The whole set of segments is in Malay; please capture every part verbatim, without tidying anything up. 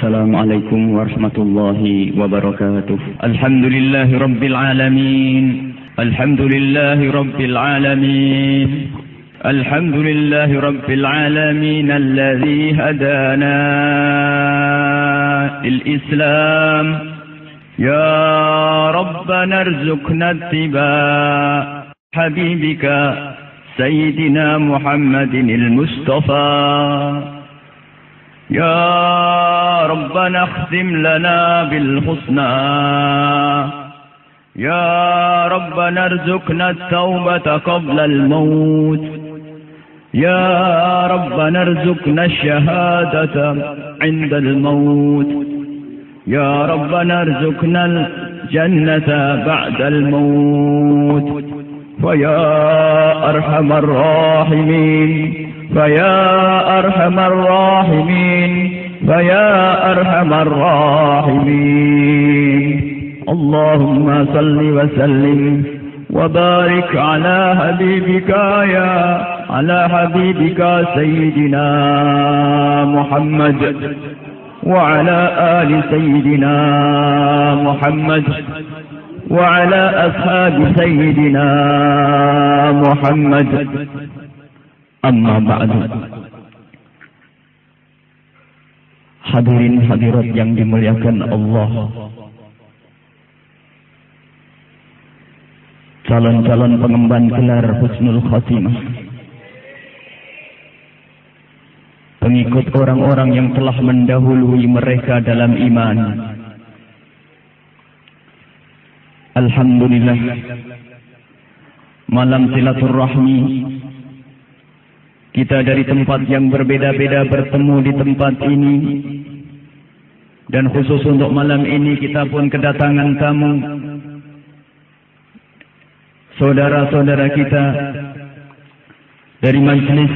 Assalamualaikum warahmatullahi wabarakatuh. Alhamdulillahi rabbil alamin. Alhamdulillahi rabbil alamin. Alhamdulillahi rabbil alamin alladhi hadana lil Islam. Ya Rabbana arzuqna ittiba' habibika Sayyidina Muhammadin al-Mustafa. Ya Rabbana akhtim lana bil husna. Ya Rabbana arzuqna at-taubata qabla al-maut. Ya Rabbana arzuqna ash-shahadata 'inda al-maut. Ya Rabbana arzuqna al-jannata ba'da al-maut. فيا أرحم الراحمين فيا أرحم الراحمين فيا أرحم الراحمين اللهم صل وسلم وبارك على حبيبك يا على حبيبك سيدنا محمد وعلى آل سيدنا محمد وعلى أصحاب سيدنا محمد أما بعد. Hadirin hadirat yang dimuliakan Allah, calon-calon pengemban gelar Husnul Khatimah, pengikut orang-orang yang telah mendahului mereka dalam iman. Alhamdulillah, malam silaturahmi kita dari tempat yang berbeda-beda bertemu di tempat ini, dan khusus untuk malam ini kita pun kedatangan tamu saudara-saudara kita dari majlis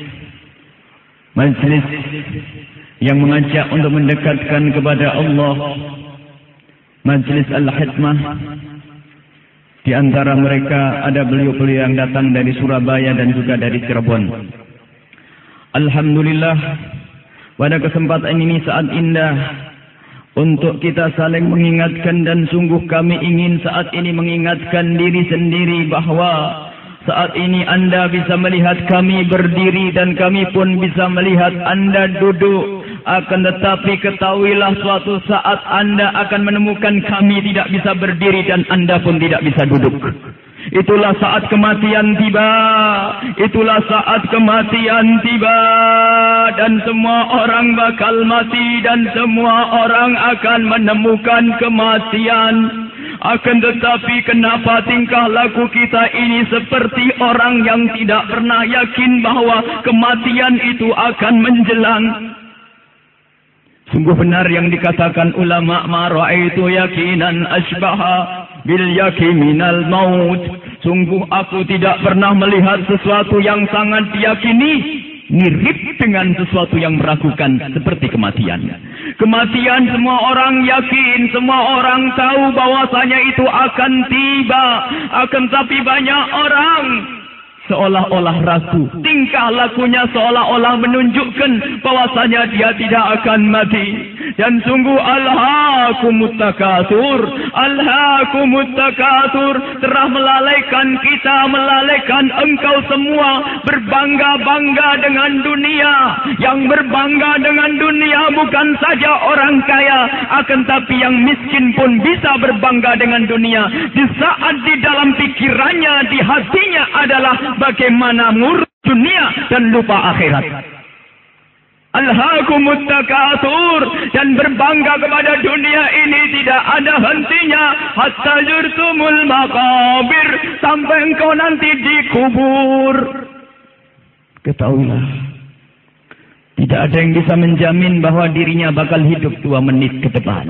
majlis yang mengajak untuk mendekatkan kepada Allah, Majlis Al-Hikmah. Di antara mereka ada beliau-beliau yang datang dari Surabaya dan juga dari Cirebon. Alhamdulillah, pada kesempatan ini saat indah untuk kita saling mengingatkan, dan sungguh kami ingin saat ini mengingatkan diri sendiri bahwa saat ini Anda bisa melihat kami berdiri dan kami pun bisa melihat Anda duduk. Akan tetapi ketahuilah suatu saat Anda akan menemukan kami tidak bisa berdiri dan Anda pun tidak bisa duduk. Itulah saat kematian tiba. Itulah saat kematian tiba. Dan semua orang bakal mati dan semua orang akan menemukan kematian. Akan tetapi kenapa tingkah laku kita ini seperti orang yang tidak pernah yakin bahwa kematian itu akan menjelang? Sungguh benar yang dikatakan ulama, ma ra'aitu yakinan asbaha bil yakinal maut. Sungguh aku tidak pernah melihat sesuatu yang sangat diyakini mirip dengan sesuatu yang meragukan seperti kematian. Kematian semua orang yakin, semua orang tahu bahwasanya itu akan tiba. Akan tapi banyak orang seolah-olah ragu. Tingkah lakunya seolah-olah menunjukkan bahwasanya dia tidak akan mati. Dan sungguh alhaakumut takatsur, alhaakumut takatsur telah melalaikan kita, melalaikan engkau semua berbangga-bangga dengan dunia. Yang berbangga dengan dunia bukan saja orang kaya, akan tapi yang miskin pun bisa berbangga dengan dunia. Di saat di dalam pikirannya, di hatinya adalah bagaimana ngurus dunia dan lupa akhirat. Alhaakumut takatsur, dan berbangga kepada dunia ini tidak ada hentinya hatta zurtumul maqabir, sampai engkau nanti dikubur. Ketahuilah, tidak ada yang bisa menjamin bahwa dirinya bakal hidup dua menit ke depan.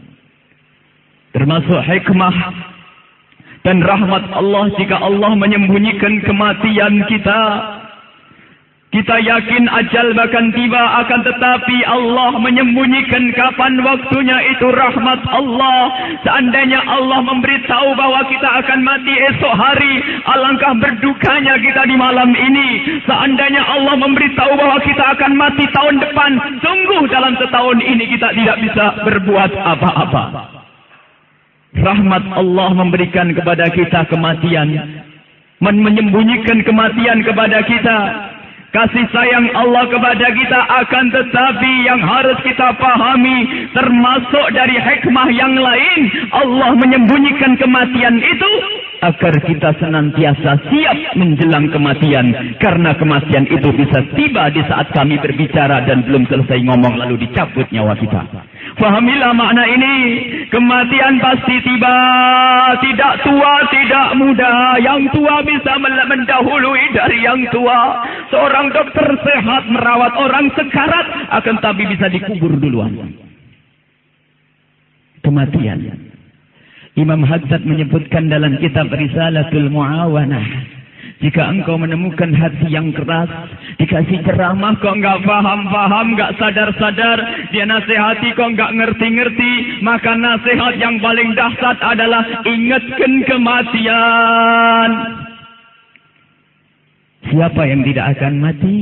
Termasuk hikmah dan rahmat Allah jika Allah menyembunyikan kematian kita. Kita yakin ajal bahkan tiba, akan tetapi Allah menyembunyikan kapan waktunya. Itu rahmat Allah. Seandainya Allah memberitahu bahwa kita akan mati esok hari, alangkah berdukanya kita di malam ini. Seandainya Allah memberitahu bahwa kita akan mati tahun depan, sungguh dalam setahun ini kita tidak bisa berbuat apa-apa. Rahmat Allah memberikan kepada kita kematian, menyembunyikan kematian kepada kita. Kasih sayang Allah kepada kita, akan tetapi yang harus kita pahami, termasuk dari hikmah yang lain, Allah menyembunyikan kematian itu agar kita senantiasa siap menjelang kematian. Karena kematian itu bisa tiba di saat kami berbicara dan belum selesai ngomong lalu dicabut nyawa kita. Fahamilah makna ini. Kematian pasti tiba. Tidak tua, tidak muda. Yang tua bisa mendahului dari yang tua. Seorang dokter sehat merawat orang sekarat, akan tapi bisa dikubur duluan. Kematian. Imam Haddad menyebutkan dalam kitab Risalatul Muawanah, jika engkau menemukan hati yang keras, dikasih ceramah kok enggak paham-paham, enggak sadar-sadar, dia nasihati kok enggak ngerti-ngerti, maka nasihat yang paling dahsyat adalah ingatkan kematian. Siapa yang tidak akan mati?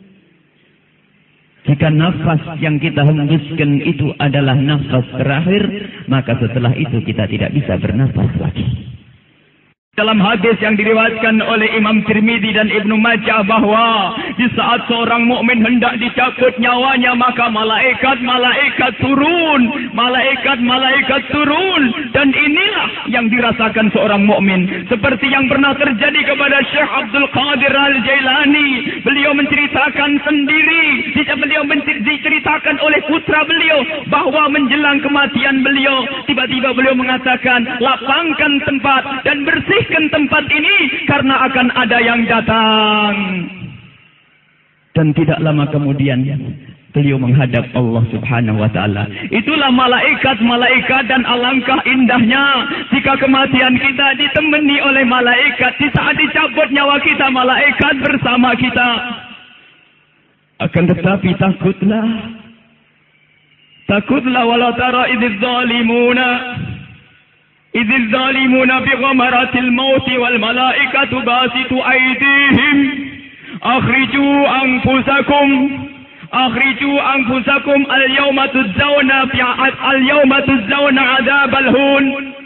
Jika nafas yang kita hembuskan itu adalah nafas terakhir, maka setelah itu kita tidak bisa bernafas lagi. Dalam hadis yang diriwayatkan oleh Imam Tirmidzi dan Ibnu Majah bahwa di saat seorang mukmin hendak dicabut nyawanya, maka malaikat-malaikat turun, malaikat-malaikat turun, dan inilah yang dirasakan seorang mukmin. Seperti yang pernah terjadi kepada Syekh Abdul Qadir Al-Jailani. Beliau menceritakan sendiri, beliau diceritakan oleh putra beliau bahwa menjelang kematian beliau, tiba-tiba beliau mengatakan, lapangkan tempat dan bersih tempat ini karena akan ada yang datang. Dan tidak lama kemudian beliau menghadap Allah Subhanahu wa taala. Itulah malaikat-malaikat, dan alangkah indahnya jika kematian kita ditemani oleh malaikat. Di saat dicabut nyawa kita, malaikat bersama kita. Akan tetapi takutlah, takutlah wala tara idzal zalimuna إذ الظالمون بغمرة الموت والملائكة باسطوا أيديهم أخرجوا أنفسكم أخرجوا أنفسكم اليوم تجزون اليوم تجزون عذاب الهون.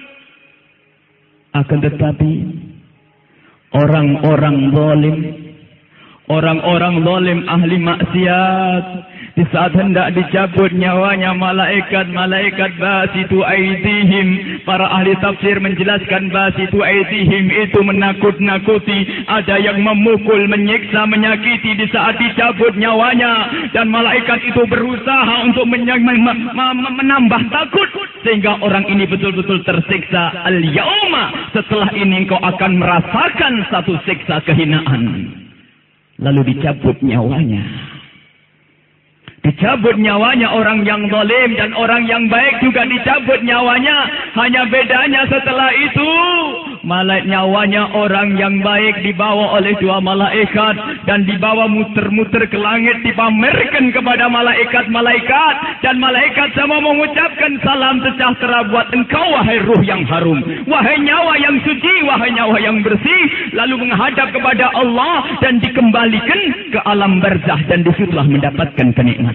Akan tetapi orang-orang zalim, orang-orang zalim ahli maksiat, di saat hendak dicabut nyawanya, malaikat-malaikat basitu aidihim. Para ahli tafsir menjelaskan basitu aidihim itu menakut-nakuti. Ada yang memukul, menyiksa, menyakiti di saat dicabut nyawanya. Dan malaikat itu berusaha untuk menambah takut, sehingga orang ini betul-betul tersiksa. Al-yauma, setelah ini engkau akan merasakan satu siksa kehinaan. Lalu dicabut nyawanya. Dicabut nyawanya orang yang zalim, dan orang yang baik juga dicabut nyawanya. Hanya bedanya setelah itu, malaikat nyawanya orang yang baik dibawa oleh dua malaikat, dan dibawa muter-muter ke langit, dipamerkan kepada malaikat-malaikat, dan malaikat sama mengucapkan salam sejahtera buat engkau wahai ruh yang harum, wahai nyawa yang suci, wahai nyawa yang bersih. Lalu menghadap kepada Allah dan dikembalikan ke alam barzah, dan disitulah mendapatkan kenikmatan.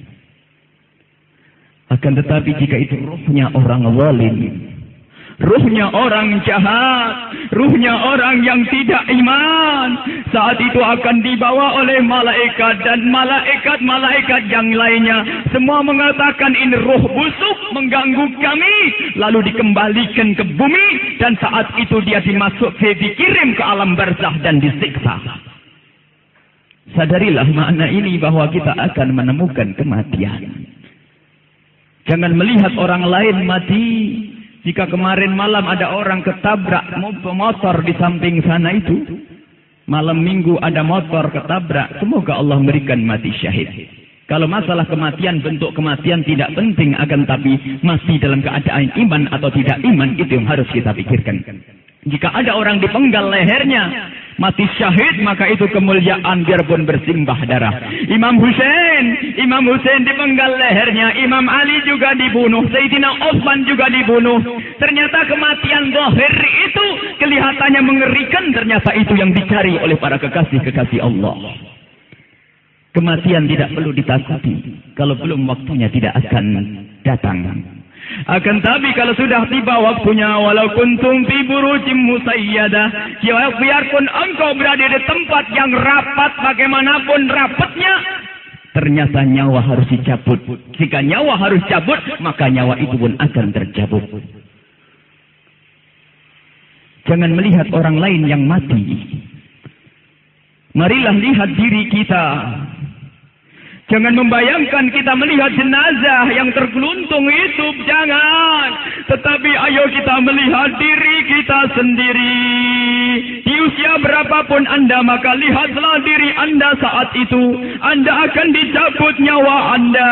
Akan tetapi jika itu ruhnya orang zalim, ruhnya orang jahat, ruhnya orang yang tidak iman, saat itu akan dibawa oleh malaikat, dan malaikat-malaikat yang lainnya semua mengatakan ini ruh busuk mengganggu kami, lalu dikembalikan ke bumi, dan saat itu dia dimasukkan, dikirim ke alam barzah dan disiksa. Sadarilah makna ini bahwa kita akan menemukan kematian. Jangan melihat orang lain mati. Jika kemarin malam ada orang ketabrak motor di samping sana itu, malam minggu ada motor ketabrak, semoga Allah memberikan mati syahid. Kalau masalah kematian, bentuk kematian tidak penting, akan tapi mati dalam keadaan iman atau tidak iman, itu yang harus kita pikirkan. Jika ada orang dipenggal lehernya, mati syahid, maka itu kemuliaan biarpun bersimbah darah. Imam Husain, Imam Husain dipenggal lehernya, Imam Ali juga dibunuh, Sayyidina Utsman juga dibunuh. Ternyata kematian zahir itu kelihatannya mengerikan, ternyata itu yang dicari oleh para kekasih-kekasih Allah. Kematian tidak perlu ditakuti, kalau belum waktunya tidak akan datang. Akan tapi kalau sudah tiba waktunya, walau kuntum fi burujim musayyadah, biarpun engkau berada di tempat yang rapat, bagaimanapun rapatnya, ternyata nyawa harus dicabut. Jika nyawa harus cabut, maka nyawa itu pun akan tercabut. Jangan melihat orang lain yang mati. Marilah lihat diri kita. Jangan membayangkan kita melihat jenazah yang tergeluntung itu, jangan. Tetapi ayo kita melihat diri kita sendiri. Di usia berapapun Anda, maka lihatlah diri Anda saat itu. Anda akan dicabut nyawa Anda.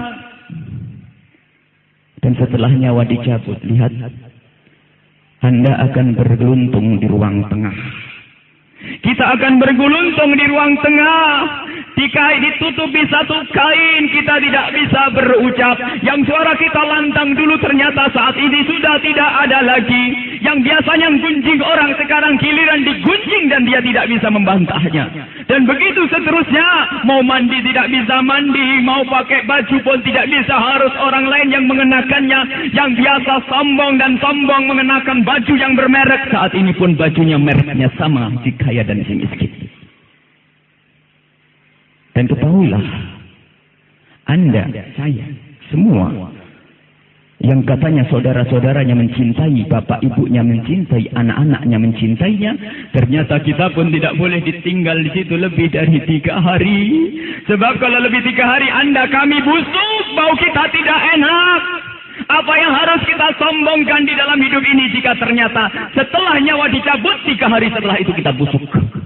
Dan setelah nyawa dicabut, lihat, Anda akan bergeluntung di ruang tengah. Kita akan bergeluntung di ruang tengah. Jika ditutupi satu kain, kita tidak bisa berucap. Yang suara kita lantang dulu, ternyata saat ini sudah tidak ada lagi. Yang biasanya gunjing orang, sekarang giliran digunjing dan dia tidak bisa membantahnya. Dan begitu seterusnya. Mau mandi tidak bisa mandi, mau pakai baju pun tidak bisa, harus orang lain yang mengenakannya. Yang biasa sombong dan sombong mengenakan baju yang bermerek, saat ini pun bajunya mereknya sama, si kaya dan si miskin. Dan ketahuilah, Anda, saya, semua yang katanya saudara-saudaranya mencintai, bapak ibunya mencintai, anak-anaknya mencintainya, ternyata kita pun tidak boleh ditinggal di situ lebih dari tiga hari. Sebab kalau lebih tiga hari Anda kami busuk, bau kita tidak enak. Apa yang harus kita sombongkan di dalam hidup ini jika ternyata setelah nyawa dicabut, tiga hari setelah itu kita busuk.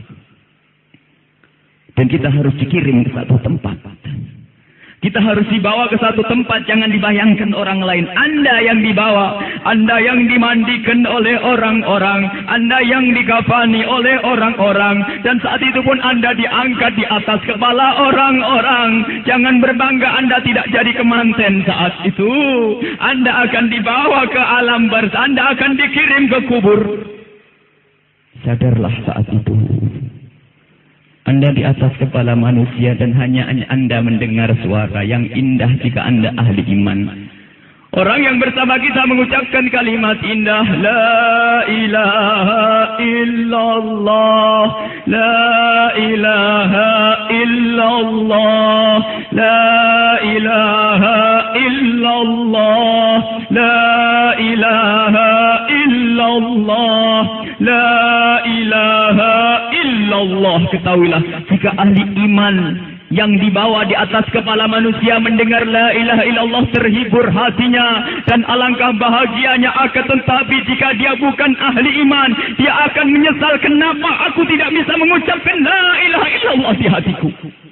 Dan kita harus dikirim ke satu tempat. Kita harus dibawa ke satu tempat, jangan dibayangkan orang lain. Anda yang dibawa, Anda yang dimandikan oleh orang-orang, Anda yang dikafani oleh orang-orang, dan saat itu pun Anda diangkat di atas kepala orang-orang. Jangan berbangga Anda tidak jadi kemanten saat itu. Anda akan dibawa ke alam barzah, Anda akan dikirim ke kubur. Sadarlah saat itu. Anda di atas kepala manusia dan hanya Anda mendengar suara yang indah jika Anda ahli iman. Orang yang bersama kita mengucapkan kalimat indah, La ilaha illallah, La ilaha illallah, La ilaha illallah, La ilaha illallah, La ilaha illallah. Ketahuilah, jika ahli iman yang dibawa di atas kepala manusia mendengar la ilaha illallah, terhibur hatinya dan alangkah bahagianya. Akan tetapi jika dia bukan ahli iman, dia akan menyesal, kenapa aku tidak bisa mengucapkan la ilaha illallah di hatiku.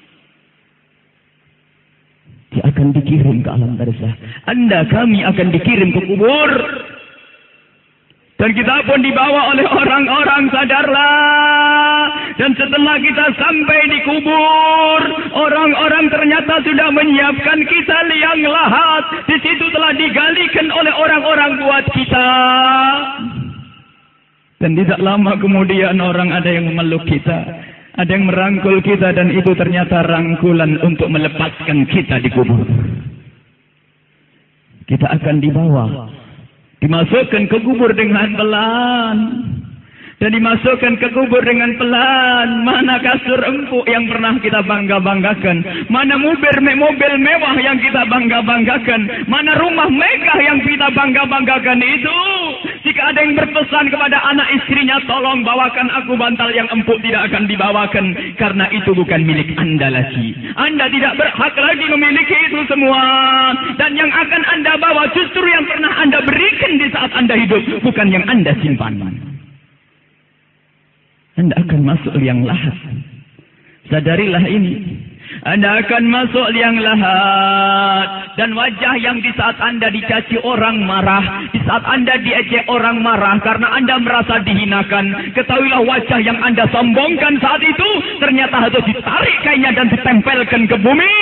Dia akan dikirim ke alam barzah. Anda, kami akan dikirim ke kubur. Dan kita pun dibawa oleh orang-orang, sadarlah. Dan setelah kita sampai di kubur, orang-orang ternyata sudah menyiapkan kita liang lahat. Di situ telah digalikan oleh orang-orang buat kita. Dan tidak lama kemudian orang ada yang memeluk kita, ada yang merangkul kita, dan itu ternyata rangkulan untuk melepaskan kita di kubur. Kita akan dibawa, dimasukkan ke kubur dengan pelan. Dan dimasukkan ke kubur dengan pelan. Mana kasur empuk yang pernah kita bangga-banggakan? Mana mobil, mobil mewah yang kita bangga-banggakan? Mana rumah megah yang kita bangga-banggakan itu? Jika ada yang berpesan kepada anak istrinya, tolong bawakan aku bantal yang empuk, tidak akan dibawakan. Karena itu bukan milik Anda lagi. Anda tidak berhak lagi memiliki itu semua. Dan yang akan Anda bawa justru yang pernah Anda berikan di saat Anda hidup, bukan yang Anda simpan. Anda akan masuk liang lahat. Sadarilah ini. Anda akan masuk liang lahat. Dan wajah yang di saat Anda dicaci orang marah, di saat Anda diejek orang marah karena Anda merasa dihinakan, ketahuilah wajah yang Anda sombongkan saat itu ternyata harus ditarik kainnya dan ditempelkan ke bumi.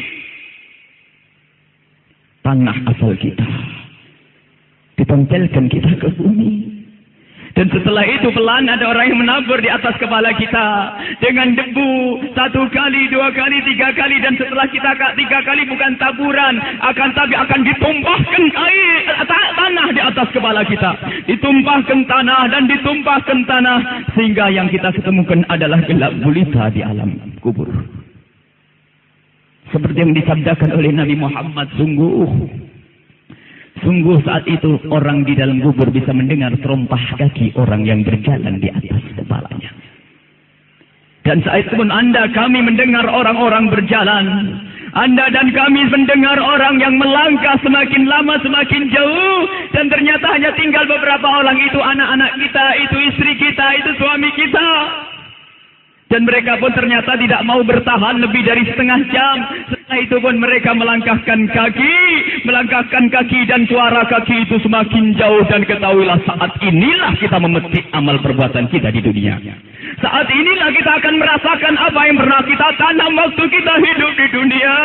Tanah asal kita ditempelkan kita ke bumi. Dan setelah itu pelan ada orang yang menabur di atas kepala kita dengan debu satu kali, dua kali, tiga kali, dan setelah kita tiga kali bukan taburan, akan tapi akan ditumpahkan air tanah di atas kepala kita, ditumpahkan tanah dan ditumpahkan tanah sehingga yang kita ketemukan adalah gelap gulita di alam kubur. Seperti yang disabdakan oleh Nabi Muhammad, sungguh Sungguh saat itu orang di dalam kubur bisa mendengar terompah kaki orang yang berjalan di atas kepalanya. Dan saat itu pun Anda, kami mendengar orang-orang berjalan. Anda dan kami mendengar orang yang melangkah semakin lama semakin jauh. Dan ternyata hanya tinggal beberapa orang, itu anak-anak kita, itu istri kita, itu suami kita. Dan mereka pun ternyata tidak mau bertahan lebih dari setengah jam. Setelah itu pun mereka melangkahkan kaki, melangkahkan kaki dan suara kaki itu semakin jauh. Dan ketahuilah saat inilah kita memetik amal perbuatan kita di dunia. Saat inilah kita akan merasakan apa yang pernah kita tanam waktu kita hidup di dunia.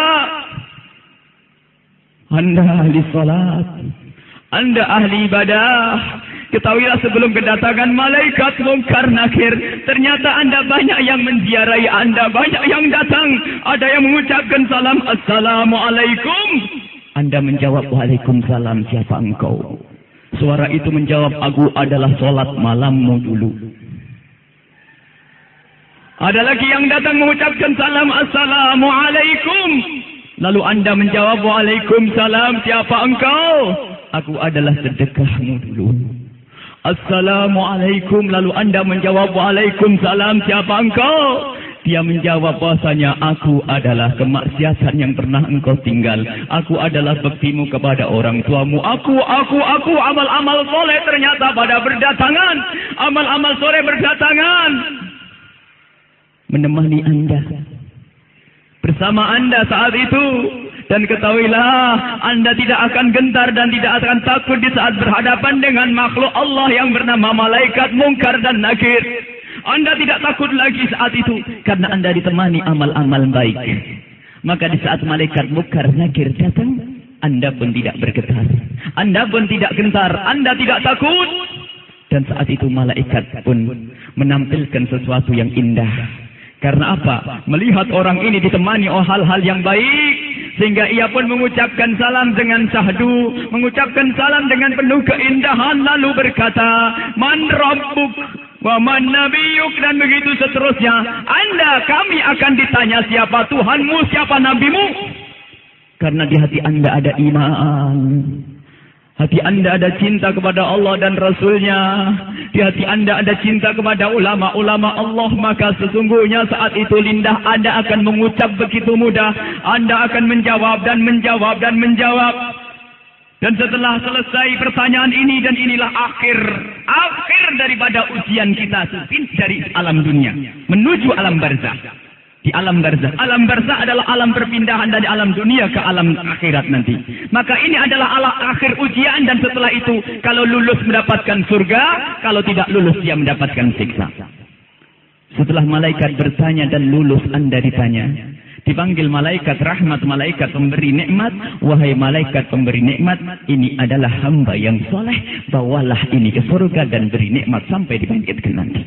Anda ahli salat, Anda ahli ibadah. Ketahuilah sebelum kedatangan malaikat mungkar nakir, ternyata Anda banyak yang menziarahi Anda, banyak yang datang. Ada yang mengucapkan salam, Assalamualaikum. Anda menjawab, Waalaikumsalam, siapa engkau? Suara itu menjawab, aku adalah sholat malammu dulu. Ada lagi yang datang mengucapkan salam, Assalamualaikum. Lalu Anda menjawab, Waalaikumsalam, siapa engkau? Aku adalah sedekahmu dulu. Assalamualaikum. Lalu Anda menjawab, Waalaikumsalam, siapa engkau? Dia menjawab bahasanya, aku adalah kemaksiatan yang pernah engkau tinggal. Aku adalah baktimu kepada orang tuamu. Aku, aku, aku, amal-amal soleh ternyata pada berdatangan. Amal-amal soleh berdatangan. Menemani Anda, bersama Anda saat itu. Dan ketahuilah, Anda tidak akan gentar dan tidak akan takut di saat berhadapan dengan makhluk Allah yang bernama malaikat mungkar dan nakir. Anda tidak takut lagi saat itu, karena Anda ditemani amal-amal baik. Maka di saat malaikat mungkar nakir datang, Anda pun tidak bergetar, Anda pun tidak gentar, Anda tidak takut. Dan saat itu malaikat pun menampilkan sesuatu yang indah. Karena apa? Melihat orang ini ditemani oleh hal-hal yang baik, sehingga ia pun mengucapkan salam dengan syahdu, mengucapkan salam dengan penuh keindahan, lalu berkata, Man Rabbuk wa man nabiyuk, dan begitu seterusnya. Anda, kami akan ditanya siapa Tuhanmu, siapa nabimu. Karena di hati Anda ada iman, hati Anda ada cinta kepada Allah dan Rasulnya, di hati Anda ada cinta kepada ulama-ulama Allah, maka sesungguhnya saat itu lindah Anda akan mengucap begitu mudah. Anda akan menjawab dan menjawab dan menjawab. Dan setelah selesai pertanyaan ini, dan inilah akhir, akhir daripada ujian kita dari alam dunia menuju alam barzah. Di alam barzah. Alam barzah adalah alam perpindahan dari alam dunia ke alam akhirat nanti. Maka ini adalah alam akhir ujian, dan setelah itu kalau lulus mendapatkan surga, kalau tidak lulus dia mendapatkan siksa. Setelah malaikat bertanya dan lulus Anda ditanya, dipanggil malaikat rahmat, malaikat pemberi nikmat. Wahai malaikat pemberi nikmat, ini adalah hamba yang soleh, bawalah ini ke surga dan beri nikmat sampai dibangkitkan nanti.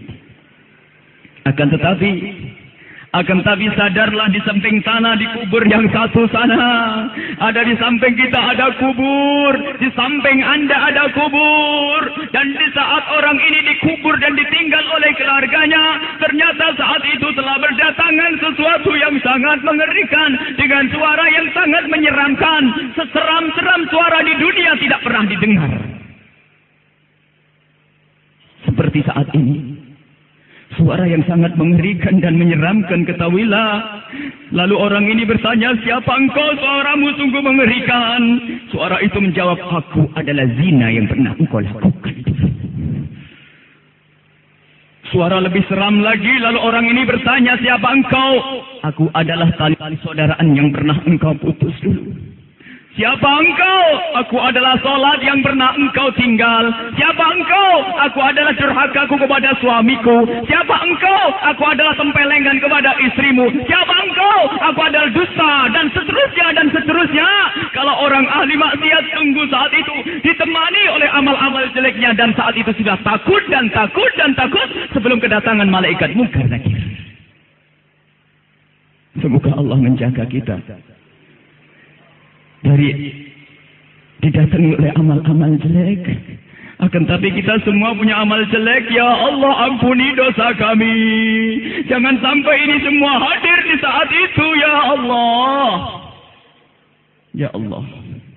Akan tetapi Akan tapi sadarlah, di samping tanah, di kubur yang satu sana, ada di samping kita ada kubur, di samping Anda ada kubur. Dan di saat orang ini dikubur dan ditinggal oleh keluarganya, ternyata saat itu telah berdatangan sesuatu yang sangat mengerikan, dengan suara yang sangat menyeramkan. Seseram-seram suara di dunia tidak pernah didengar. Seperti saat ini. Suara yang sangat mengerikan dan menyeramkan, ketahuilah. Lalu orang ini bertanya, siapa engkau? Suaramu sungguh mengerikan. Suara itu menjawab, aku adalah zina yang pernah engkau lakukan. Suara lebih seram lagi, lalu orang ini bertanya, siapa engkau? Aku adalah tali saudaraan yang pernah engkau putus dulu. Siapa engkau? Aku adalah solat yang pernah engkau tinggal. Siapa engkau? Aku adalah durhakaku kepada suamiku. Siapa engkau? Aku adalah tempelengan kepada istrimu. Siapa engkau? Aku adalah dusta, dan seterusnya dan seterusnya. Kalau orang ahli maksiat tunggu saat itu ditemani oleh amal-amal jeleknya, dan saat itu sudah takut dan takut dan takut sebelum kedatangan malaikat mungkar nakir. Semoga Allah menjaga kita dari didatangi oleh amal-amal jelek. Akan tapi kita semua punya amal jelek. Ya Allah, ampuni dosa kami. Jangan sampai ini semua hadir di saat itu, ya Allah. Ya Allah.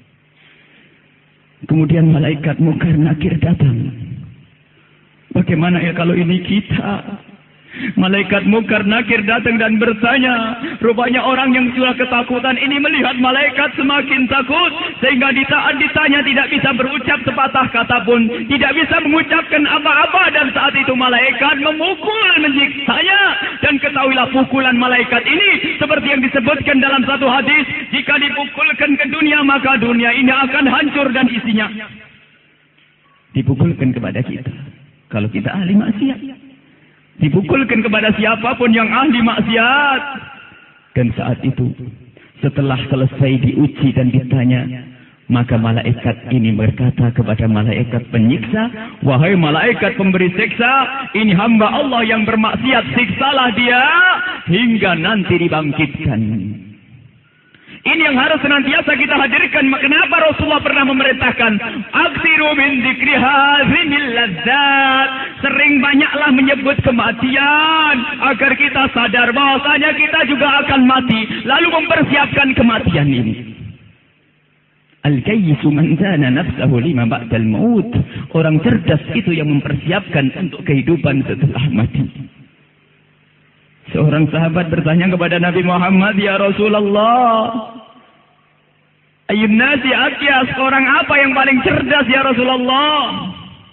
Kemudian malaikat mungkar nakir datang. Bagaimana ya kalau ini kita? Malaikat mungkar nakir datang dan bertanya. Rupanya orang yang sudah ketakutan ini melihat malaikat semakin takut, sehingga di saat ditanya tidak bisa berucap sepatah kata pun, tidak bisa mengucapkan apa-apa. Dan saat itu malaikat memukul, menyiksanya. Dan ketahuilah pukulan malaikat ini seperti yang disebutkan dalam satu hadis, jika dipukulkan ke dunia maka dunia ini akan hancur dan isinya. Dipukulkan kepada kita kalau kita ahli maksiat, dipukulkan kepada siapapun yang ahli maksiat. Dan saat itu setelah selesai diuji dan ditanya, maka malaikat ini berkata kepada malaikat penyiksa, wahai malaikat pemberi siksa, ini hamba Allah yang bermaksiat, siksalah dia hingga nanti dibangkitkan. Ini yang harus senantiasa kita hadirkan. Kenapa Rasulullah pernah memerintahkan aksiru min dzikri hazimil ladzat, sering banyaklah menyebut kematian agar kita sadar bahwasanya kita juga akan mati, lalu mempersiapkan kematian ini. Al-kayyisu man zana nafsahu lima ba'dal maut. Orang cerdas itu yang mempersiapkan untuk kehidupan setelah mati. Seorang sahabat bertanya kepada Nabi Muhammad, ya Rasulullah, ayyun nasi akyas, orang apa yang paling cerdas ya Rasulullah?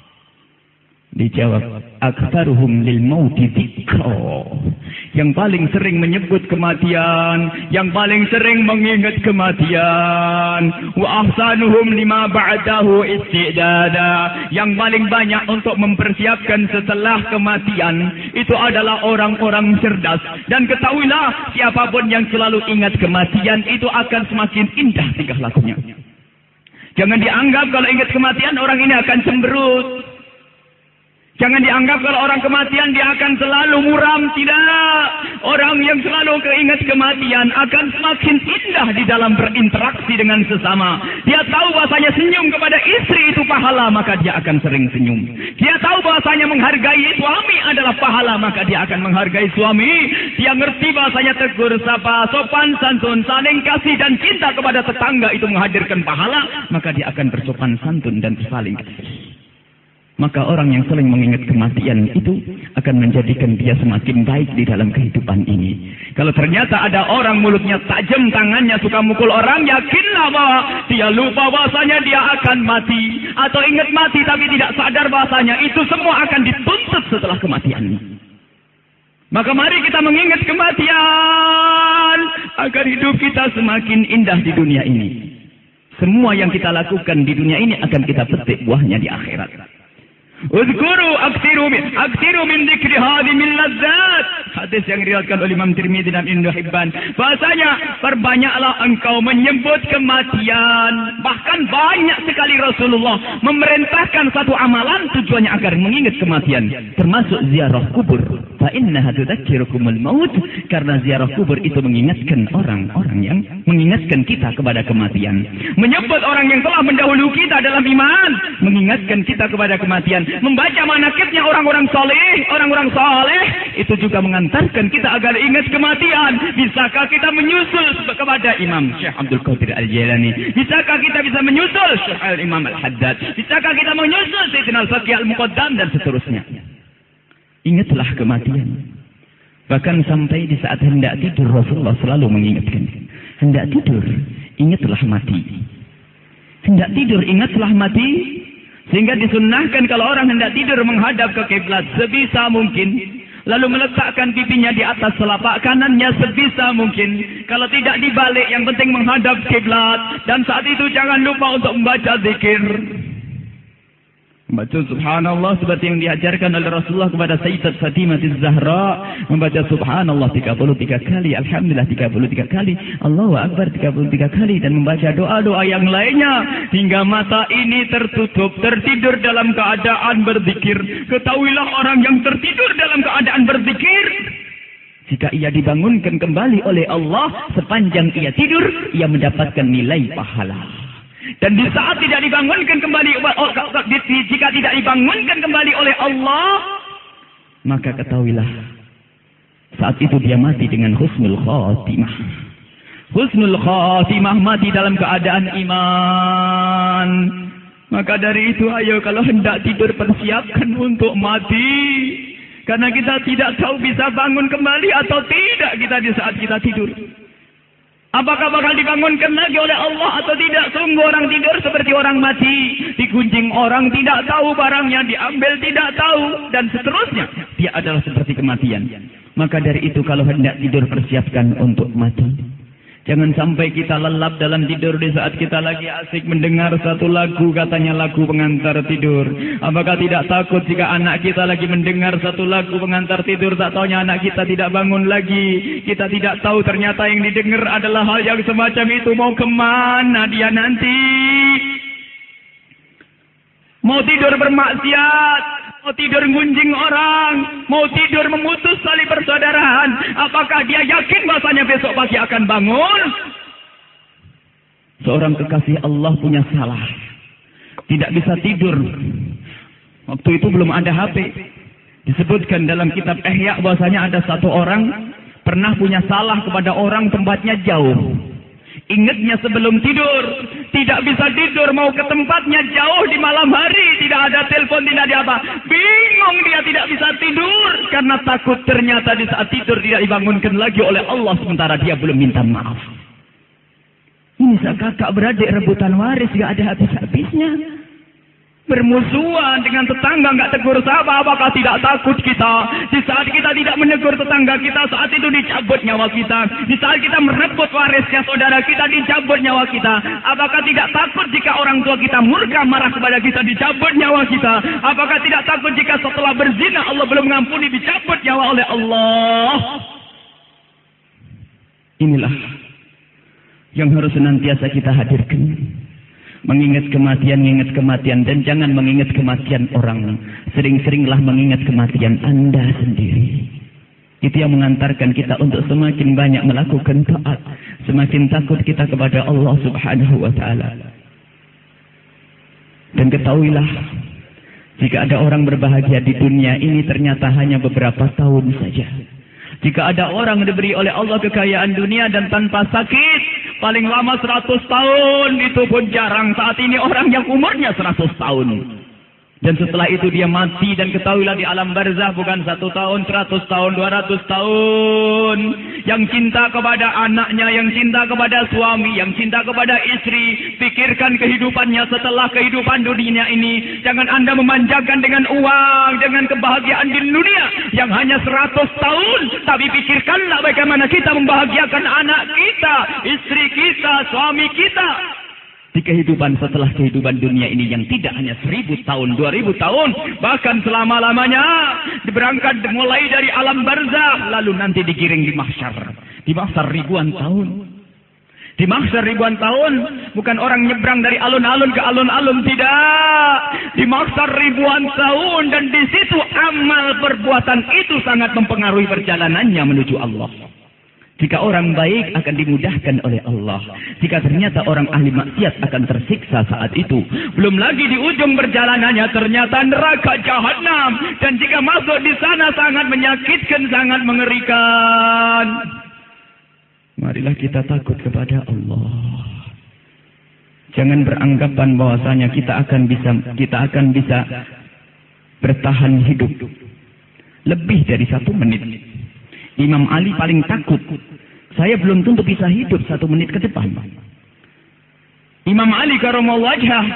Dijawab, aktsaruhum lil mauti dzikra. Yang paling sering menyebut kematian, yang paling sering mengingat kematian. Wa ahsanuhum lima ba'dahu istidada. Yang paling banyak untuk mempersiapkan setelah kematian itu adalah orang-orang cerdas. Dan ketahuilah, siapapun yang selalu ingat kematian itu akan semakin indah tingkah lakunya. Jangan dianggap kalau ingat kematian orang ini akan cemberut. Jangan dianggap kalau orang kematian dia akan selalu muram. Tidak. Orang yang selalu keingat kematian akan semakin indah di dalam berinteraksi dengan sesama. Dia tahu bahasanya senyum kepada istri itu pahala, maka dia akan sering senyum. Dia tahu bahasanya menghargai suami adalah pahala, maka dia akan menghargai suami. Dia ngerti bahasanya tegur sapa, sopan santun, saling kasih dan cinta kepada tetangga itu menghadirkan pahala, maka dia akan bersopan santun dan saling kasih. Maka orang yang sering mengingat kematian itu akan menjadikan dia semakin baik di dalam kehidupan ini. Kalau ternyata ada orang mulutnya tajam, tangannya suka mukul orang, yakinlah bahwa dia lupa bahasanya dia akan mati. Atau ingat mati tapi tidak sadar bahasanya itu semua akan dituntut setelah kematian. Maka mari kita mengingat kematian agar hidup kita semakin indah di dunia ini. Semua yang kita lakukan di dunia ini akan kita petik buahnya di akhirat. Uzkuru aksiru min aksiru min dzikri hadhimil ladzat. Hadis yang diriwayatkan oleh Imam Tirmidzi dan Ibnu Hibban. Bahasanya, perbanyaklah engkau menyebut kematian. Bahkan banyak sekali Rasulullah memerintahkan satu amalan tujuannya agar mengingat kematian, termasuk ziarah kubur. Fa innaha tudzakirukumul maut, karena ziarah kubur itu mengingatkan orang-orang yang mengingatkan kita kepada kematian. Menyebut orang yang telah mendahului kita dalam iman, mengingatkan kita kepada kematian. Membaca manakibnya orang-orang saleh, orang-orang saleh itu juga mengantarkan kita agar ingat kematian. Bisakah kita menyusul kepada Imam Syekh Abdul Qadir Al-Jailani? Bisakah kita bisa menyusul Syekh Al-Imam Al-Haddad? Bisakah kita menyusul Sayyidina Al-Faqih Al-Muqaddam dan seterusnya? Ingatlah kematian. Bahkan sampai di saat hendak tidur Rasulullah selalu mengingatkan. Hendak tidur, ingatlah mati. Hendak tidur, ingatlah mati. Sehingga disunnahkan kalau orang hendak tidur menghadap ke kiblat sebisa mungkin, lalu meletakkan pipinya di atas telapak kanannya sebisa mungkin. Kalau tidak dibalik, yang penting menghadap kiblat. Dan saat itu jangan lupa untuk membaca zikir. Membaca subhanallah seperti yang diajarkan oleh Rasulullah kepada Sayyidat Fatimah Az-Zahra. Membaca subhanallah tiga puluh tiga kali, alhamdulillah tiga puluh tiga kali, Allahu Akbar tiga puluh tiga kali, dan membaca doa-doa yang lainnya hingga mata ini tertutup, tertidur dalam keadaan berzikir. Ketahuilah orang yang tertidur dalam keadaan berzikir, jika ia dibangunkan kembali oleh Allah sepanjang ia tidur, ia mendapatkan nilai pahala. Dan di saat tidak dibangunkan kembali, jika tidak dibangunkan kembali oleh Allah, maka ketahuilah saat itu dia mati dengan husnul khatimah. Husnul khatimah, mati dalam keadaan iman. Maka dari itu, ayo kalau hendak tidur persiapkan untuk mati. Karena kita tidak tahu bisa bangun kembali atau tidak kita di saat kita tidur. Apakah bakal dibangunkan lagi oleh Allah atau tidak? Sungguh orang tidur seperti orang mati. Digunjing orang tidak tahu, barangnya diambil tidak tahu, dan seterusnya. Dia adalah seperti kematian. Maka dari itu kalau hendak tidur persiapkan untuk mati. Jangan sampai kita lelap dalam tidur di saat kita lagi asik mendengar satu lagu, katanya lagu pengantar tidur. Apakah tidak takut jika anak kita lagi mendengar satu lagu pengantar tidur, tak taunya anak kita tidak bangun lagi. Kita tidak tahu ternyata yang didengar adalah hal yang semacam itu. Mau kemana dia nanti? Mau tidur bermaksiat, mau tidur gunjing orang, mau tidur memutus tali persaudaraan. Apakah dia yakin bahasanya besok pagi akan bangun? Seorang kekasih Allah punya salah, tidak bisa tidur. Waktu itu belum ada H P. Disebutkan dalam kitab Ihya bahasanya ada satu orang pernah punya salah kepada orang tempatnya jauh. Ingatnya sebelum tidur, tidak bisa tidur, mau ke tempatnya jauh di malam hari, tidak ada telepon, tidak ada apa. Bingung dia tidak bisa tidur karena takut ternyata di saat tidur tidak dibangunkan lagi oleh Allah sementara dia belum minta maaf. Ini kakak beradik rebutan waris, gak ada habis-habisnya. Bermusuhan dengan tetangga, nggak tegur sapa. Apakah tidak takut kita? Di saat kita tidak menegur tetangga kita, saat itu dicabut nyawa kita. Di saat kita merebut warisnya saudara kita, dicabut nyawa kita. Apakah tidak takut jika orang tua kita murka marah kepada kita, dicabut nyawa kita? Apakah tidak takut jika setelah berzina Allah belum mengampuni, dicabut nyawa oleh Allah? Inilah yang harus senantiasa kita hadirkan. Mengingat kematian, mengingat kematian, dan jangan mengingat kematian orang. Sering-seringlah mengingat kematian Anda sendiri. Itu yang mengantarkan kita untuk semakin banyak melakukan taat, semakin takut kita kepada Allah Subhanahu wa Ta'ala. Dan ketahuilah, jika ada orang berbahagia di dunia ini ternyata hanya beberapa tahun saja. Jika ada orang diberi oleh Allah kekayaan dunia dan tanpa sakit, paling lama seratus tahun, itu pun jarang. Saat ini orang yang umurnya seratus tahun. Dan setelah itu dia mati, dan ketahuilah di alam barzah bukan satu tahun, seratus tahun, dua ratus tahun. Yang cinta kepada anaknya, yang cinta kepada suami, yang cinta kepada istri, pikirkan kehidupannya setelah kehidupan dunia ini. Jangan Anda memanjakan dengan uang, dengan kebahagiaan di dunia yang hanya seratus tahun. Tapi pikirkanlah bagaimana kita membahagiakan anak kita, istri kita, suami kita. Di kehidupan setelah kehidupan dunia ini yang tidak hanya seribu tahun, dua ribu tahun, bahkan selama-lamanya. Berangkat mulai dari alam barzah, lalu nanti digiring di mahsyar. Di mahsyar ribuan tahun. Di mahsyar ribuan tahun, bukan orang nyebrang dari alun-alun ke alun-alun, tidak. Di mahsyar ribuan tahun, dan di situ amal perbuatan itu sangat mempengaruhi perjalanannya menuju Allah. Jika orang baik akan dimudahkan oleh Allah. Jika ternyata orang ahli maksiat akan tersiksa saat itu. Belum lagi di ujung perjalanannya ternyata neraka jahanam. Dan jika masuk di sana sangat menyakitkan, sangat mengerikan. Marilah kita takut kepada Allah. Jangan beranggapan bahwasanya kita akan bisa kita akan bisa bertahan hidup lebih dari satu menit. Imam Ali paling takut, saya belum tentu bisa hidup satu menit ke depan. Imam Ali karamallahu wajhah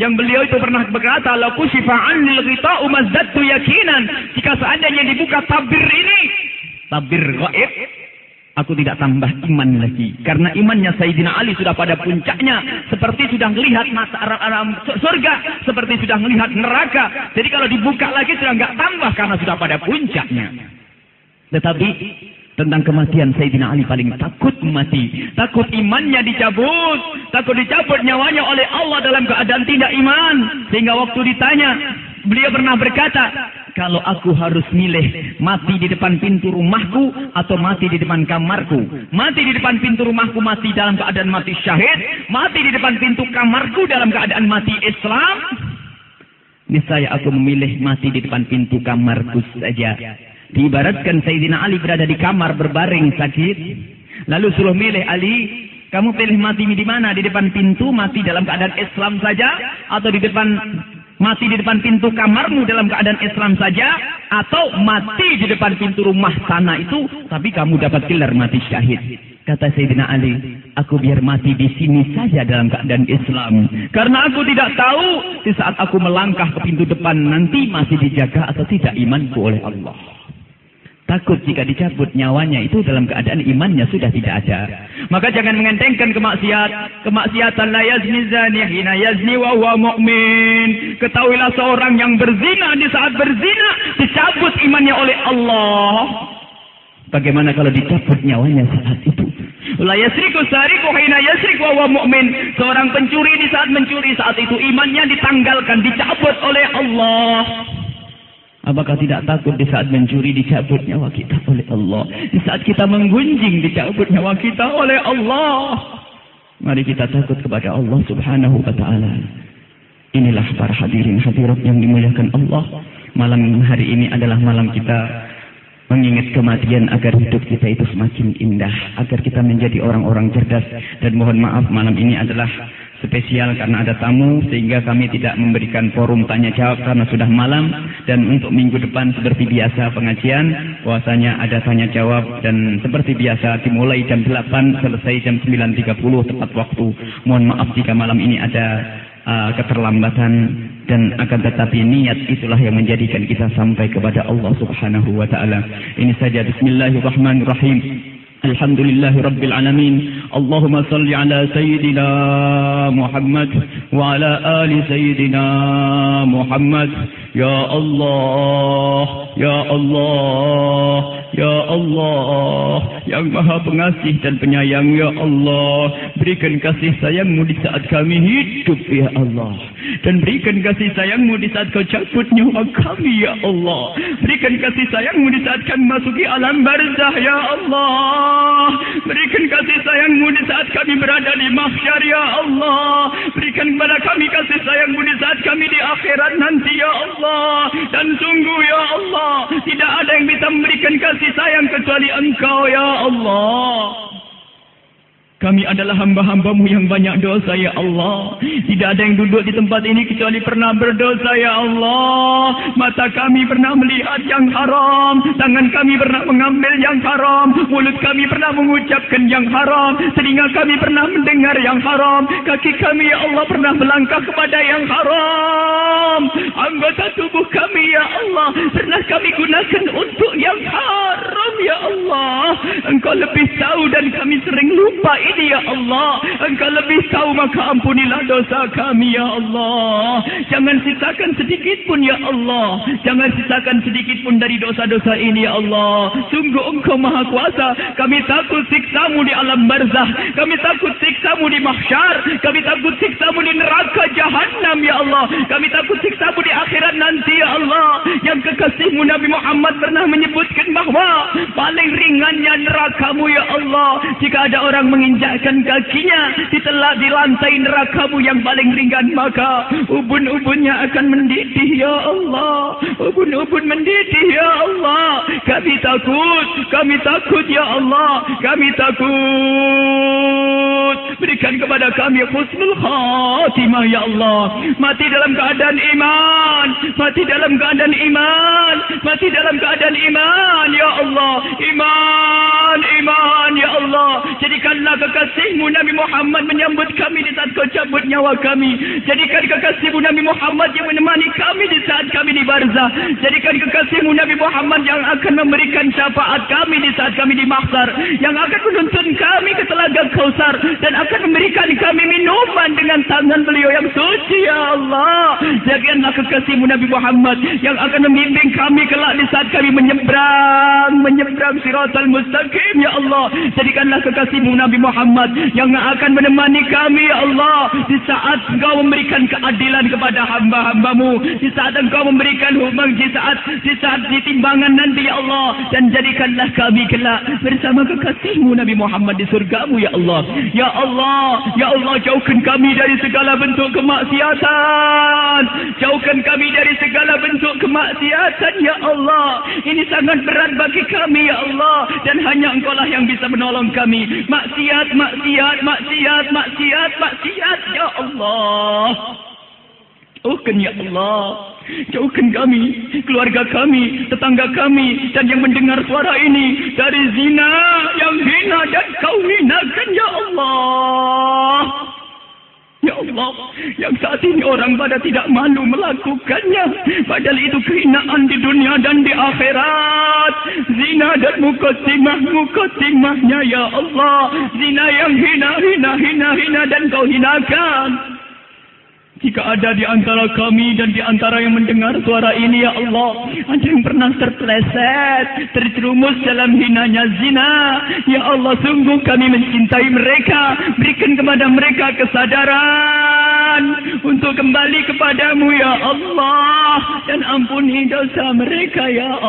Yang beliau itu pernah berkata, la kushifa 'anil ghita'u mazdadtu yakinan. Jika seandainya dibuka tabir ini, tabir gaib, aku tidak tambah iman lagi. Karena imannya Sayyidina Ali sudah pada puncaknya. Seperti sudah melihat mata aram surga. Seperti sudah melihat neraka. Jadi kalau dibuka lagi sudah enggak tambah karena sudah pada puncaknya. Tetapi tentang kematian Sayyidina Ali paling takut mati. Takut imannya dicabut. Takut dicabut nyawanya oleh Allah dalam keadaan tidak iman. Sehingga waktu ditanya, beliau pernah berkata, kalau aku harus milih mati di depan pintu rumahku atau mati di depan kamarku. Mati di depan pintu rumahku mati dalam keadaan mati syahid. Mati di depan pintu kamarku dalam keadaan mati Islam. Niscaya aku memilih mati di depan pintu kamarku saja. Diibaratkan Sayyidina Ali berada di kamar berbaring sakit. Lalu suruh milih, Ali, kamu pilih mati di mana? Di depan pintu mati dalam keadaan Islam saja? Atau di depan mati di depan pintu kamarmu dalam keadaan Islam saja? Atau mati di depan pintu rumah sana itu tapi kamu dapat gelar mati syahid? Kata Sayyidina Ali, aku biar mati di sini saja dalam keadaan Islam. Karena aku tidak tahu di saat aku melangkah ke pintu depan nanti masih dijaga atau tidak imanku oleh Allah. Takut jika dicabut nyawanya itu dalam keadaan imannya sudah tidak ada. Maka jangan mengentengkan kemaksiat. Kemaksiatan la yazni zani hina yazni wa huwa mu'min. Ketahuilah seorang yang berzina di saat berzina dicabut imannya oleh Allah. Bagaimana kalau dicabut nyawanya saat itu? La yasriku sariku hina yasrik wa huwa mu'min. Seorang pencuri di saat mencuri saat itu imannya ditanggalkan, dicabut oleh Allah. Apakah tidak takut di saat mencuri dicabut nyawa kita oleh Allah? Di saat kita menggunjing dicabut nyawa kita oleh Allah. Mari kita takut kepada Allah subhanahu wa ta'ala. Inilah para hadirin hadirat yang dimuliakan Allah. Malam hari ini adalah malam kita mengingat kematian agar hidup kita itu semakin indah. Agar kita menjadi orang-orang cerdas. Dan mohon maaf malam ini adalah spesial karena ada tamu sehingga kami tidak memberikan forum tanya jawab karena sudah malam. Dan untuk minggu depan seperti biasa pengajian puasanya ada tanya jawab dan seperti biasa dimulai jam delapan selesai jam sembilan tiga puluh tepat waktu. Mohon maaf jika malam ini ada uh, keterlambatan dan akan tetapi niat itulah yang menjadikan kita sampai kepada Allah subhanahu wa ta'ala. Ini saja. Bismillahirrahmanirrahim. Alhamdulillahi Rabbil Alamin. Allahumma salli ala Sayyidina Muhammad wa ala ali Sayyidina Muhammad. Ya Allah, Ya Allah, Ya Allah, yang maha pengasih dan penyayang. Ya Allah, berikan kasih sayangmu di saat kami hidup ya Allah. Dan berikan kasih sayangmu di saat kau cabut nyawa kami ya Allah. Berikan kasih sayangmu di saat kami masuki alam barzah ya Allah. Berikan kasih sayangmu di saat kami berada di mahsyar ya Allah. Berikan kepada kami kasih sayangmu di saat kami di akhirat nanti ya Allah. Dan sungguh ya Allah, tidak ada yang bisa memberikan kasih sayang kecuali Engkau ya Allah. Kami adalah hamba-hambamu yang banyak dosa ya Allah. Tidak ada yang duduk di tempat ini kecuali pernah berdosa ya Allah. Mata kami pernah melihat yang haram. Tangan kami pernah mengambil yang haram. Mulut kami pernah mengucapkan yang haram. Telinga kami pernah mendengar yang haram. Kaki kami ya Allah pernah melangkah kepada yang haram. Anggota tubuh kami ya Allah pernah kami gunakan untuk yang haram ya Allah. Engkau lebih tahu dan kami sering lupa ini ya Allah. Engkau lebih tahu maka ampunilah dosa kami ya Allah. Jangan sisakan sedikit pun ya Allah. Jangan sisakan sedikit pun dari dosa-dosa ini ya Allah. Sungguh Engkau maha kuasa. Kami takut siksamu di alam barzah. Kami takut siksamu di mahsyar. Kami takut siksamu di neraka jahanam ya Allah. Kami takut siksamu di akhirat nanti ya Allah. Yang kekasihmu Nabi Muhammad pernah menyebutkan bahawa paling ringannya nerakamu ya Allah. Jika ada orang menginjak injakkan kakinya di telah di lantai nerakamu yang paling ringan, maka ubun-ubunnya akan mendidih ya Allah. Ubun-ubun mendidih ya Allah. Kami takut, kami takut ya Allah. Kami takut. Berikan kepada kami husnul khatimah ya Allah. Mati dalam keadaan iman. Mati dalam keadaan iman. Mati dalam keadaan iman ya Allah. Iman iman, iman ya Allah. Jadikanlah kekasihmu Nabi Muhammad menyambut kami di saat kau cabut nyawa kami. Jadikan kekasihmu Nabi Muhammad yang menemani kami di saat kami di barzah. Jadikan kekasihmu Nabi Muhammad yang akan memberikan syafaat kami di saat kami di mahsyar, yang akan menuntun kami ke telaga Kausar dan akan memberikan kami minuman dengan tangan beliau yang suci ya Allah. Jadikanlah kekasihmu Nabi Muhammad yang akan membimbing kami kelak di saat kami menyeberang menyeberang siratal mustaqim ya Allah. Jadikanlah kekasihmu Nabi Muhammad yang akan menemani kami ya Allah di saat Engkau memberikan keadilan kepada hamba-hambamu, di saat Engkau memberikan hukum, di saat di saat di timbangan nanti ya Allah. Dan jadikanlah kami kelak bersama kekasihmu Nabi Muhammad di surgamu ya Allah. Ya Allah, ya Allah, jauhkan kami dari segala bentuk kemaksiatan, jauhkan kami dari segala bentuk kemaksiatan ya Allah. Ini sangat berat bagi kami ya Allah, dan hanya Engkau lah yang bisa menolong kami. Maksiat, maksiat, maksiat, maksiat, maksiat ya Allah. Jauhkan ya Allah, jauhkan kami, keluarga kami, tetangga kami, dan yang mendengar suara ini dari zina yang hina dan Kau hinakan ya Allah. Ya Allah, yang saat ini orang pada tidak malu melakukannya, padahal itu kehinaan di dunia dan di akhirat. Zina dan mukotimah, mukotimahnya ya Allah. Zina yang hina, hina, hina, hina dan Kau hinakan. Jika ada di antara kami dan di antara yang mendengar suara ini ya Allah, ada yang pernah terpeleset, terjerumus dalam hinanya zina, ya Allah, sungguh kami mencintai mereka. Berikan kepada mereka kesadaran untuk kembali kepadamu ya Allah, dan ampuni dosa mereka ya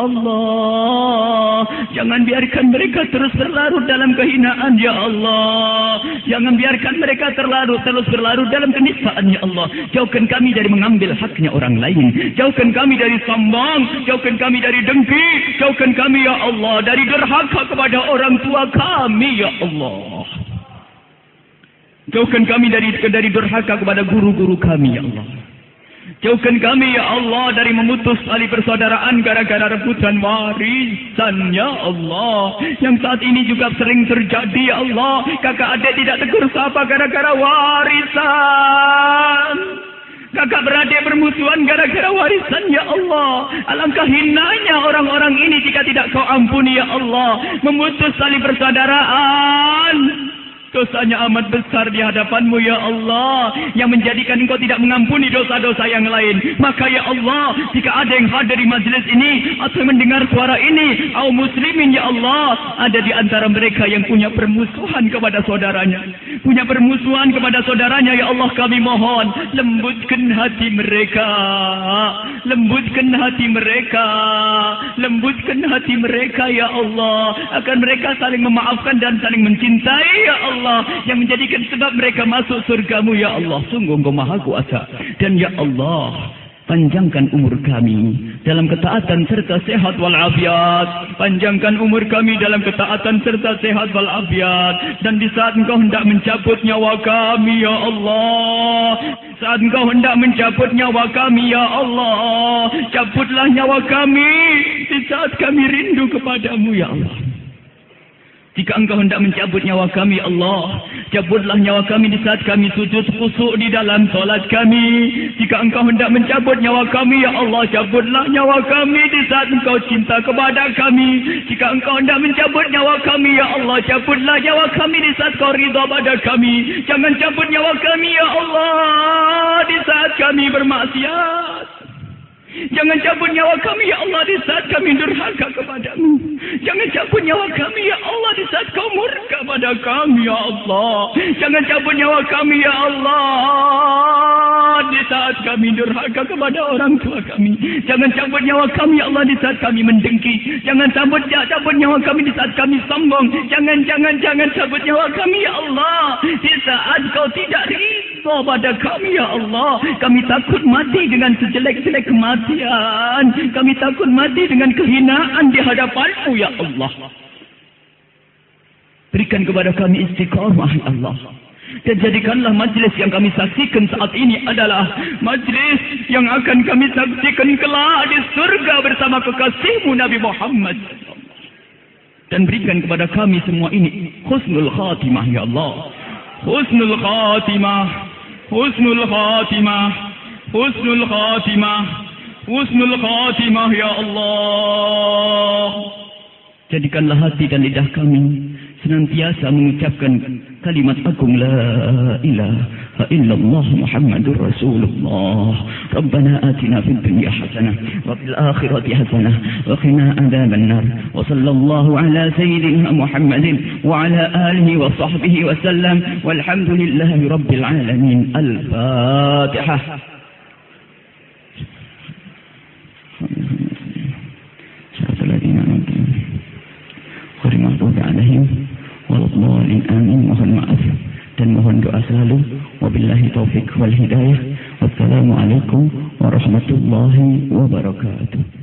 Allah. Jangan biarkan mereka terus berlarut dalam kehinaan ya Allah. Jangan biarkan mereka terlarut terus berlarut dalam kenistaan ya Allah. Jauhkan kami dari mengambil haknya orang lain. Jauhkan kami dari sombong. Jauhkan kami dari dengki. Jauhkan kami ya Allah dari derhaka kepada orang tua kami ya Allah. Jauhkan kami dari dari durhaka kepada guru-guru kami ya Allah. Jauhkan kami ya Allah dari memutus tali persaudaraan gara-gara rebutan warisan ya Allah, yang saat ini juga sering terjadi ya Allah. Kakak adik tidak tegur sapa gara-gara warisan. Kakak beradik bermusuhan gara-gara warisan ya Allah. Alangkah hinanya orang-orang ini jika tidak Kau ampuni ya Allah. Memutus tali persaudaraan, dosanya amat besar di hadapan-Mu ya Allah, yang menjadikan Engkau tidak mengampuni dosa-dosa yang lain. Maka ya Allah, jika ada yang hadir di majlis ini atau mendengar suara ini, kaum muslimin ya Allah, ada di antara mereka yang punya permusuhan kepada saudaranya, punya permusuhan kepada saudaranya ya Allah, kami mohon lembutkan hati mereka, lembutkan hati mereka, lembutkan hati mereka ya Allah, agar mereka saling memaafkan dan saling mencintai ya Allah, yang menjadikan sebab mereka masuk surgamu ya Allah. Sungguh Engkau maha kuasa. Dan ya Allah, panjangkan umur kami dalam ketaatan serta sehat walafiat. Panjangkan umur kami dalam ketaatan serta sehat walafiat. Dan di saat Engkau hendak mencabut nyawa kami ya Allah, saat Engkau hendak mencabut nyawa kami ya Allah, cabutlah nyawa kami di saat kami rindu kepadamu ya Allah. Jika Engkau hendak mencabut nyawa kami Allah, cabutlah nyawa kami di saat kami sujud khusyuk di dalam solat kami. Jika Engkau hendak mencabut nyawa kami ya Allah, cabutlah nyawa kami di saat Engkau cinta kepada kami. Jika Engkau hendak mencabut nyawa kami ya Allah, cabutlah nyawa kami di saat Kau ridha pada kami. Jangan cabut nyawa kami ya Allah di saat kami bermaksiat. Jangan cabut nyawa kami ya Allah di saat kami durhaka kepadamu. Jangan cabut nyawa kami ya Allah di saat Kau murka pada kami ya Allah. Jangan cabut nyawa kami ya Allah di saat kami durhaka kepada orang tua kami. Jangan cabut nyawa kami ya Allah di saat kami mendengki. Jangan cabut, cabut nyawa kami di saat kami sombong. Jangan, jangan, jangan cabut nyawa kami ya Allah di saat Kau tidak ridha pada kami ya Allah. Kami takut mati dengan sejelek-jelek kematian. Kami takut mati dengan kehinaan di hadapan-Mu ya Allah. Berikan kepada kami istiqamah ya Allah. Dan jadikanlah majlis yang kami saksikan saat ini adalah majlis yang akan kami saksikan kelak di surga bersama kekasihmu Nabi Muhammad. dan berikan kepada kami semua ini husnul khatimah ya Allah. Husnul khatimah, husnul khatimah, husnul khatimah, husnul khatimah ya Allah. Jadikanlah hati dan lidah kami senantiasa mengucapkan kalimat agung la ilaha illallah Muhammadur Rasulullah. Rabbana atina fid dunya hasanah wa fil akhirati hasanah wa qina adzaban nar. Wa sallallahu ala sayyidina Muhammadin wa ala alihi wa sahbihi wa sallam. Walhamdulillahi rabbil alamin. Al-Fatihah. Amin. Mohon maaf dan mohon doa selalu. Wabillahi taufik wal hidayah. Wassalamualaikum warahmatullahi wabarakatuh.